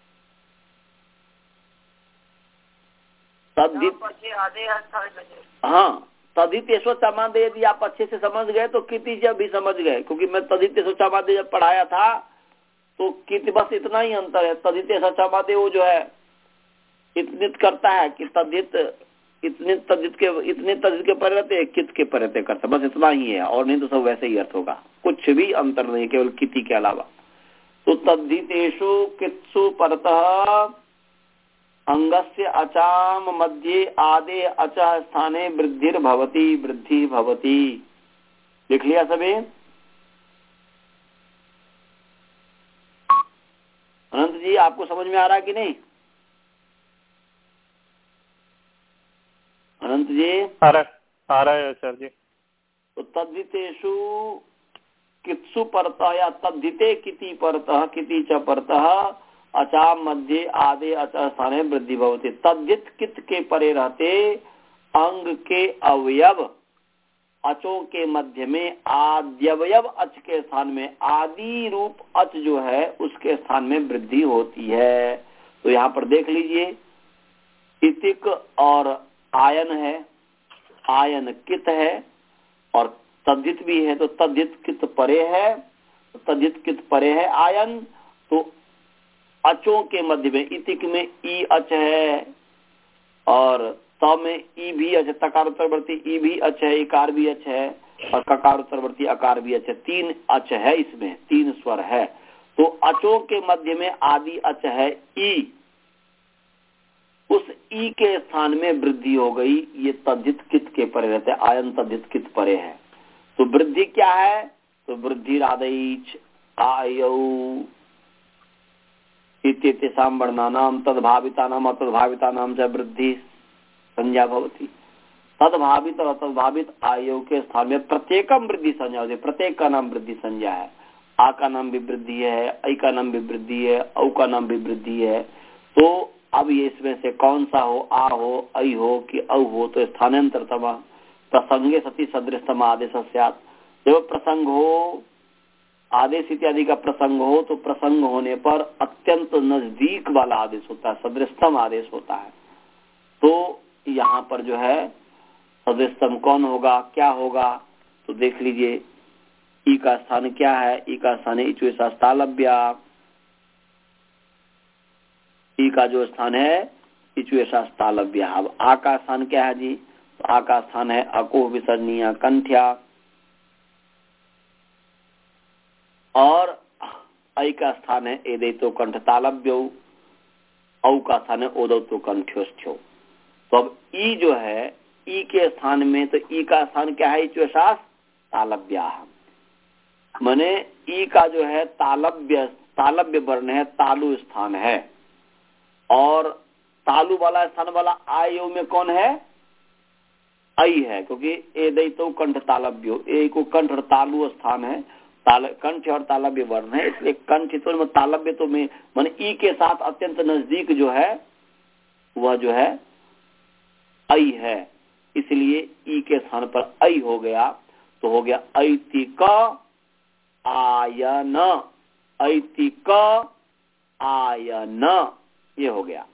तद्धित आधे हाँ तदितेशो चमादे यदि आप अच्छे से समझ गए तो किति जब भी समझ गए, क्योंकि मैं तदितेशो चमादे जब पढ़ाया था तो कित बस इतना ही अंतर है। तदितेशो चमादे वो जो है इतनित करता है कि तदित इतने तदित के इतने तदित के परे रहते कित के परे रहते करता, बस इतना ही है और नहीं तो सब वैसे ही अर्थ होगा, कुछ भी अंतर नहीं केवल किति के अलावा। तो तद्धितेषु कित्सु परतः अंगस्य अचाम मध्ये आदे अचः स्थाने वृद्धिर भवती वृद्धि भवती। लिख लिया सभी? अनंत जी आपको समझ में आ रहा है कि नहीं? अनंत जी आ रहा आ रहा है सर जी। तो तद्धितेषु कित्सु परतः या तद्धिते किति परतः किति च परतः अचाम मध्य आदे अचः स्थाने वृद्धि भवती। तद्धित कित के परे रहते अंग के अवयव अचों के मध्य में आद्यवयव अच के स्थान में आदि रूप अच जो है उसके स्थान में वृद्धि होती है। तो यहाँ पर देख लीजिए इतिक और आयन है, आयन कित है और तद्धित भी है, तो तद्धित कित परे है, तद्धित कित परे है आयन। तो अचों के मध्य में इतिक में ई अच है और त में ई भी अच, तकार उत्तरवर्ती ई भी अच है, इकार भी अच है और ककार उत्तरवर्ती अकार भी अच है। तीन अच है, इसमें तीन स्वर है। तो अचों के मध्य में आदि अच है ई, उस ई के स्थान में वृद्धि हो गई। ये तद्धित कित के परे रहते, आयन तद्धित कित परे है। तो वृद्धि क्या है? तो वृद्धि रादैच आयौ इत्येतेषां वर्णानां तद्भावितानां अतद्भावितानां च वृद्धि संज्ञा भवति। तद्भावित और अतद्भावित आयु के स्थान में प्रत्येकम वृद्धि संज्ञा होती है। प्रत्येक का नाम वृद्धि संज्ञा है। आ का नाम भी वृद्धि है, ऐ का नाम भी वृद्धि है, औ का नाम भी वृद्धि है। तो अब ये इसमें से कौन सा हो, आ हो, ऐ हो कि औ हो, तो स्थानांतरतम प्रसंगे सती सदृशतम आदेश स्यात्। जब प्रसंग हो, आदेश इत्यादि का प्रसंग हो, तो प्रसंग होने पर अत्यंत नजदीक वाला आदेश होता है, सदृशतम आदेश होता है। तो यहाँ पर जो है सदृशतम कौन होगा, क्या होगा? तो देख लीजिए ई का स्थान क्या है? ई का स्थान है इचुएशास्तालव्या। ई का जो स्थान है इचुएशास्तालव्या। अब आ का स्थान क्या है जी? तो आ का स्थान है अको विसर्णीय कंठ्या और ऐ का स्थान है एदैतो कंठ तालव्यो, औ का स्थान है ओदौतो कंठ्योस्थ्यो। तो अब ई जो है, ई के स्थान में, तो ई का स्थान क्या है? इचुएशास तालव्या। माने ई का जो है तालव्य, तालव्य वर्ण है, तालु स्थान है। और तालु वाला स्थान वाला आयु में कौन है? ऐ है, क्योंकि एदैतो कंठ तालव्यो, ए को कंठ और तालु स्थान है। ताल कंठ और तालव्य वर्ण है, इसलिए कंठ तो में तालव्य तो में मान ई के साथ अत्यंत नजदीक जो है वह जो है ऐ है, इसलिए ई के स्थान पर ऐ हो गया। तो हो गया ऐतिक आयन, ऐतिक आयन, ये हो गया।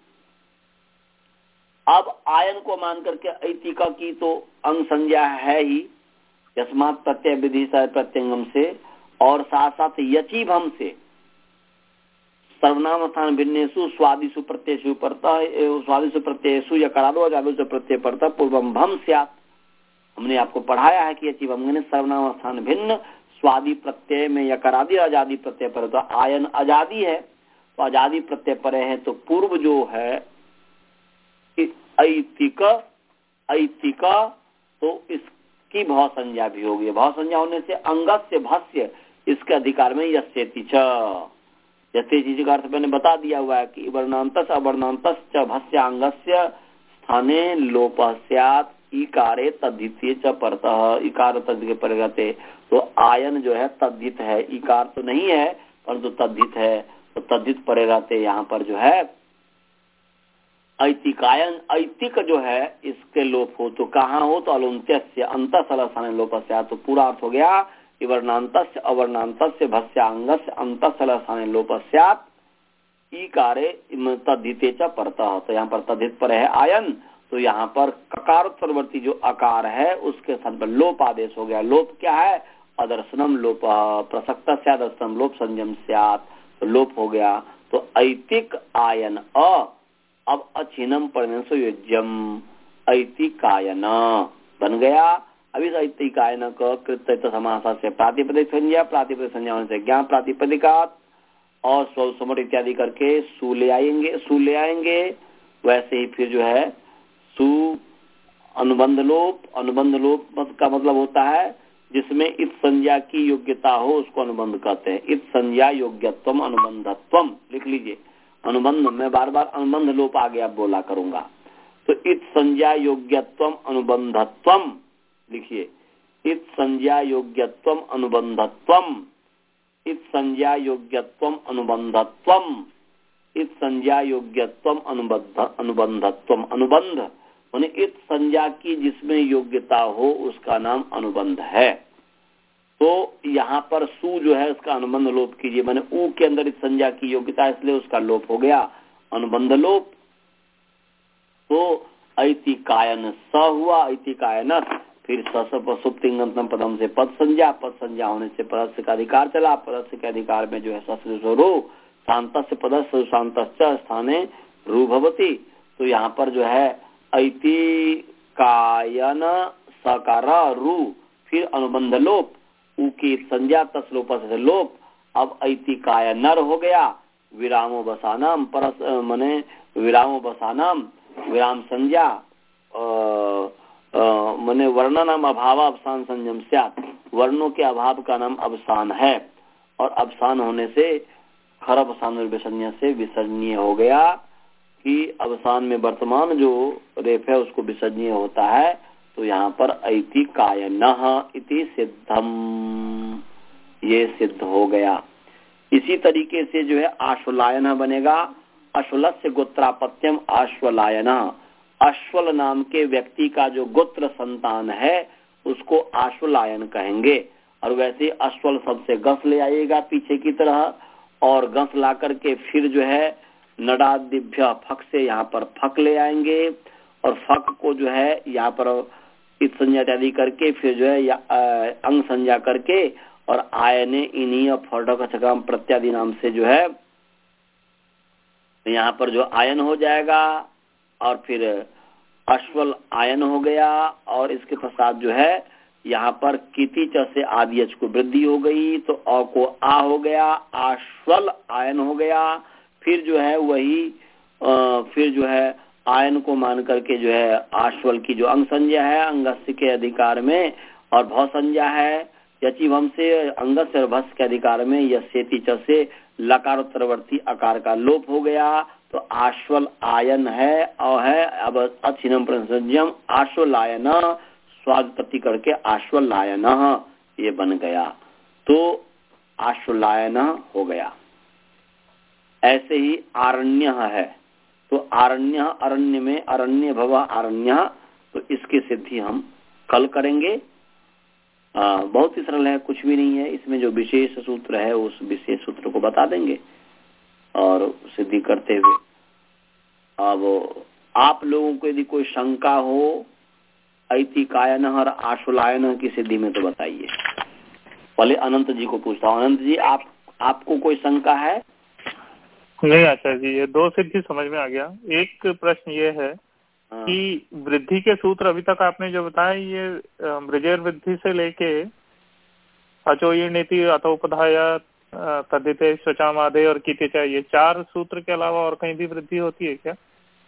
अब आयन को मान करके ऐतिका की तो अंग संज्ञा है ही, यस्मात् प्रत्यय विधि प्रत्यंगम से, और साथ साथ यचीभम से सर्वनाम स्थान भिन्नेषु स्वादिषु प्रत्ययेषु परतः स्वादिषु प्रत्ययेषु यकारादो अजादो प्रत्यय परतः पूर्वम भम स्यात्। हमने आपको पढ़ाया है कि यचीभम ने सर्वनाम स्थान भिन्न स्वादि प्रत्यय में यकारादि अजादि प्रत्यय पर, तो आयन अजादि है तो अजादि प्रत्यय पर है, तो पूर्व जो है ऐतिक, ऐतिक, तो इसकी भाव संज्ञा भी होगी। भाव संज्ञा होने से अंगस्य भस्य, इसके अधिकार में यस्येति च, यस्येति का अर्थ मैंने बता दिया हुआ है कि वर्णांतस अवर्णांतस च भस्यांगस्य स्थाने लोपः स्यात् इकारे तद्धिते च परतः। इकार तद्धित के परे रहते, तो आयन जो है तद्धित है, इकार तो नहीं है परंतु तद्धित है, तो तद्धित परे रहते यहाँ पर जो है ऐतिकायन, ऐतिक जो है इसके लोप हो तो कहाँ हो, तो अलुंत्य से अंत सलस्थान लोप से, तो पूरा अर्थ हो गया इवर्णांत अवर्णांत भस्यांग अंत सलस्थान लोप ईकारे तद्धिते च परतः। तो यहाँ पर तद्धित पर है आयन, तो यहाँ पर ककारोत्तरवर्ती जो अकार है उसके स्थान पर लोप आदेश हो गया। लोप क्या है, अदर्शनम लोप, प्रसक्त से अदर्शनम लोप संयम स्यात्, तो लोप हो गया। तो ऐतिक आयन अ, अब अचिनम परिणसो युज्यम ऐतिकायन बन गया। अब इस ऐतिकायन का कृत्य समास से प्रातिपदिक संज्ञा, प्रातिपदिक संज्ञा होने से ज्ञान प्रातिपदिकात और स्व समर इत्यादि करके सु ले आएंगे, सु ले आएंगे। वैसे ही फिर जो है सु अनुबंध लोप, अनुबंध लोप का मतलब होता है जिसमें इत संज्ञा की योग्यता हो उसको अनुबंध कहते हैं। इत संज्ञा योग्यत्वम अनुबंधत्वम लिख लीजिए। अनुबंध, मैं बार बार अनुबंध लोप आगे आप बोला करूंगा। तो इत संज्ञा योग्यत्वम अनुबंधत्वम लिखिए। इत संज्ञा योग्यत्वम अनुबंधत्वम, इत संज्ञा योग्यत्वम अनुबंधत्वम, इत संज्ञा योग्यत्वम अनुबंध अनुबंधत्वम। अनुबंध माने इत संज्ञा की जिसमें योग्यता हो उसका नाम अनुबंध है। तो यहाँ पर सु जो है उसका अनुबंध लोप कीजिए, माने ऊ के अंदर इस संज्ञा की योग्यता, इसलिए उसका लोप हो गया अनुबंध लोप। तो ऐतिकायन स हुआ, ऐतिकायन, फिर सुप्तिंगंतम पदम से पद संज्ञा, पद संज्ञा होने से पदस्य का अधिकार चला, पदस्य के अधिकार में जो है ससु शांत से पदस्य शांत स्थाने रू भवती। तो यहाँ पर जो है ऐतिकायन सकार रू, फिर अनुबंध लोप, ऊ की संज्ञा तस्लोप से लोप। अब ऐतिकायनर हो गया, विरामो बसानाम परस मने विरामो बसानाम, विराम संज्ञा मने वर्णनाम अभाव अवसान संयम स्यात्, वर्णों के अभाव का नाम अवसान है और अवसान होने से खर अवसान विसर्जनीय से विसर्जनीय हो गया कि अवसान में वर्तमान जो रेफ है उसको विसर्जनीय होता है। तो यहाँ पर ऐतिकायनः इति सिद्धम, ये सिद्ध हो गया। इसी तरीके से जो है आश्वलायन बनेगा। अश्वलस्य गोत्रापत्यम आश्वलायन, अश्वल नाम के व्यक्ति का जो गोत्र संतान है उसको आश्वलायन कहेंगे। और वैसे अश्वल शब्द से गस ले आइएगा पीछे की तरह, और गस ला करके फिर जो है नडादिभ्य फक से यहाँ पर फक ले आएंगे, और फक को जो है यहाँ पर इत संज्ञा इत्यादि करके फिर जो है अंग संज्ञा करके और आयने इनीय फर्डक छकाम प्रत्यादि नाम से जो है यहाँ पर जो आयन हो जाएगा, और फिर अश्वल आयन हो गया। और इसके पश्चात जो है यहाँ पर किति च से आदि को वृद्धि हो गई, तो अ को आ हो गया, आश्वल आयन हो गया। फिर जो है वही आ, फिर जो है आयन को मान करके जो है आश्वल की जो अंग संज्ञा है अंगस्य के अधिकार में, और भव संज्ञा है यची भम से अंगस्य और भस के अधिकार में यस्येति च से लकारोत्तरवर्ती आकार का लोप हो गया। तो आश्वल आयन है और है अब अच्छिनम प्रसंज्यम आश्वलायन, स्वागपति करके आश्वलायन ये बन गया। तो आश्वलायन हो गया। ऐसे ही आरण्य है, तो आरण्य अरण्य में अरण्य भवा आरण्य, तो इसकी सिद्धि हम कल करेंगे। आ, बहुत ही सरल है, कुछ भी नहीं है इसमें। जो विशेष सूत्र है उस विशेष सूत्र को बता देंगे और सिद्धि करते हुए। अब आप लोगों को यदि कोई शंका हो ऐतिकायन और आश्वलायन की सिद्धि में तो बताइए। पहले अनंत जी को पूछता हूँ। अनंत जी, आप आपको कोई शंका है? नहीं आचार्य जी, ये दो सिद्धि समझ में आ गया। एक प्रश्न ये है हाँ। कि वृद्धि के सूत्र अभी तक आपने जो बताया ये ब्रजेर वृद्धि से लेके अचोयी नीति अथोपधाय तद्धिते स्वचामादे और कीते चाहिए, ये चार सूत्र के अलावा और कहीं भी वृद्धि होती है क्या?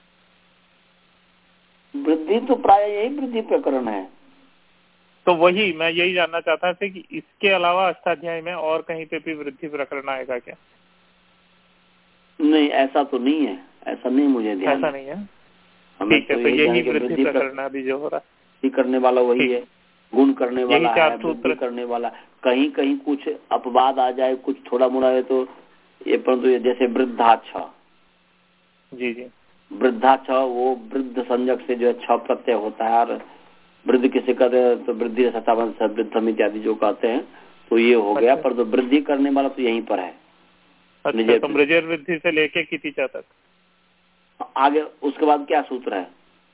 वृद्धि तो प्राय यही वृद्धि प्रकरण है। तो वही मैं यही जानना चाहता था कि इसके अलावा अष्टाध्यायी में और कहीं पे भी वृद्धि प्रकरण आएगा क्या? नहीं, ऐसा तो नहीं है, ऐसा नहीं मुझे ध्यान। ऐसा नहीं है, ठीक है। तो यही वृद्धि प्रकरण अभी जो हो रहा है, करने वाला वही है, गुण करने वाला है, वृद्धि करने वाला। कहीं कहीं कुछ अपवाद आ जाए, कुछ थोड़ा मोड़ा है तो ये, परंतु जैसे वृद्धाक्ष जी जी वृद्धा छ, वो वृद्ध संजक से जो है छ प्रत्यय होता है, और वृद्ध किसे कहते हैं तो वृद्धि वृद्धम इत्यादि जो कहते हैं, तो ये हो गया। पर तो वृद्धि करने वाला तो यहीं पर है। अच्छा, तो ब्रजेर वृद्धि से लेके कितिचा तक आगे उसके बाद क्या सूत्र है?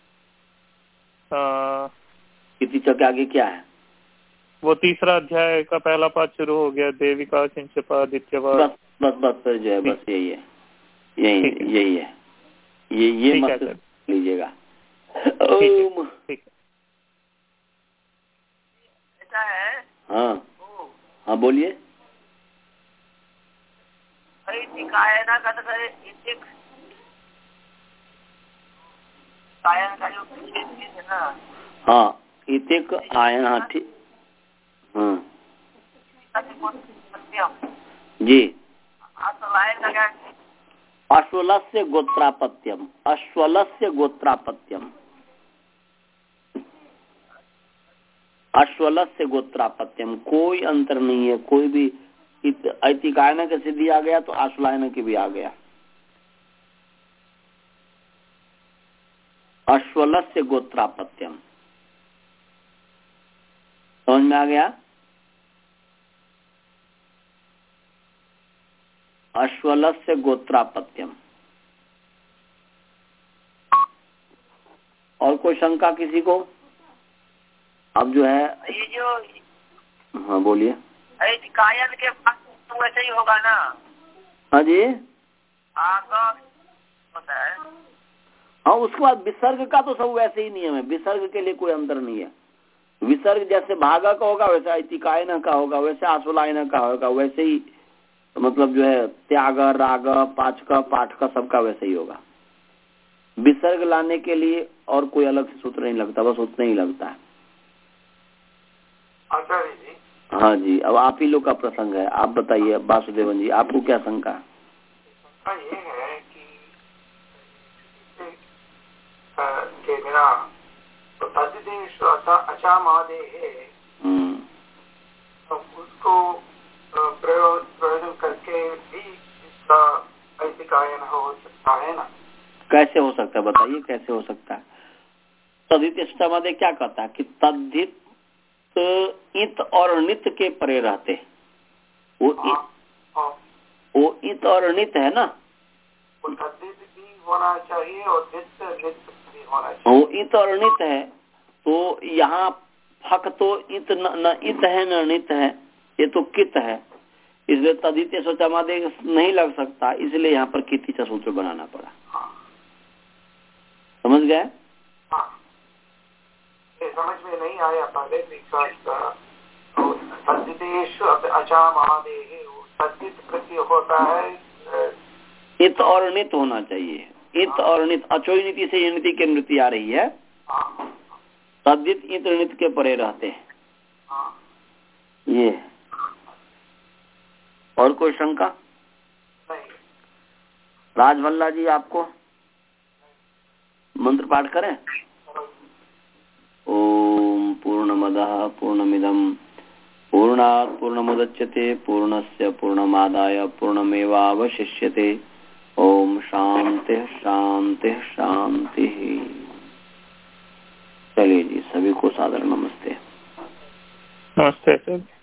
कितिचा के आगे क्या है? वो तीसरा अध्याय का पहला पाठ शुरू हो गया, देविका चिंचपा दित्यवा। बस बस बस फिर जो है बस यही है, यही यही है, ये ये मत लीजिएगा। ओम है। हाँ हाँ बोलिए। कायना का तो इतिक कायन का जो है ना। हाँ इतिक आयन, हाँ ठीक, हाँ जी। अश्वलस्य गोत्रापत्यम, अश्वलस्य गोत्रापत्यम, अश्वलस्य गोत्रापत्यम, कोई अंतर नहीं है, कोई भी ऐतिकायन के सिद्धि आ गया तो अश्वलायन के भी आ गया। अश्वलस्य गोत्रापत्यम समझ में आ गया? अश्वलस्य गोत्रापत्यम। और कोई शंका किसी को? अब जो है ये जो हाँ बोलिए। कायन के पास तो वैसे ही होगा ना? हाँ जी हाँ होता है। हाँ, उसके बाद विसर्ग का तो सब वैसे ही नियम है, विसर्ग के लिए कोई अंतर नहीं है। विसर्ग जैसे भागा का होगा वैसे ऐतिकायन का होगा, वैसे आश्वलायन का होगा, वैसे ही मतलब जो है त्याग राग पाचक पाठ का सबका वैसे ही होगा। विसर्ग लाने के लिए और कोई अलग से सूत्र नहीं लगता, बस उतना ही लगता है। आचार्य जी। हाँ जी, अब आप ही लोग का प्रसंग है, आप बताइए वासुदेवन जी, आपको क्या शंका है? शंका ये है कि मेरा तो तद्देश अचा महादे है, तो उसको प्रयोजन करके भी इसका ऐतिकायन हो सकता है ना? कैसे हो सकता है बताइए, कैसे हो सकता है? तद्धित समाधि क्या कहता है कि तद्धित इत और नित के परे रहते, वो इत, वो इत और नित है ना, वो तद्धित भी होना चाहिए और नित नित भी होना चाहिए। वो इत और नित है, तो यहाँ फक तो इत न, न इत है न नित है, ये तो कित है, इसलिए तद्धित समाधि नहीं लग सकता, इसलिए यहाँ पर किति का सूत्र बनाना पड़ा। समझ गए? समझ में नहीं आया पहले होता है, इत और नित होना चाहिए, इत और नित, अचोई नीति से नीति की नीति आ रही है, तद्धित इत नित के परे रहते हैं। ये और कोई शंका? राजभल्ला जी आपको मंत्र पाठ करें? ओम पूर्णमदः पूर्णमिदं पूर्णात् पूर्णमुदच्यते पूर्णस्य पूर्णमादाय पूर्णमेवावशिष्यते। ओम शांति शांति शांति। चलिए जी, सभी को सादर नमस्ते। नमस्ते सर।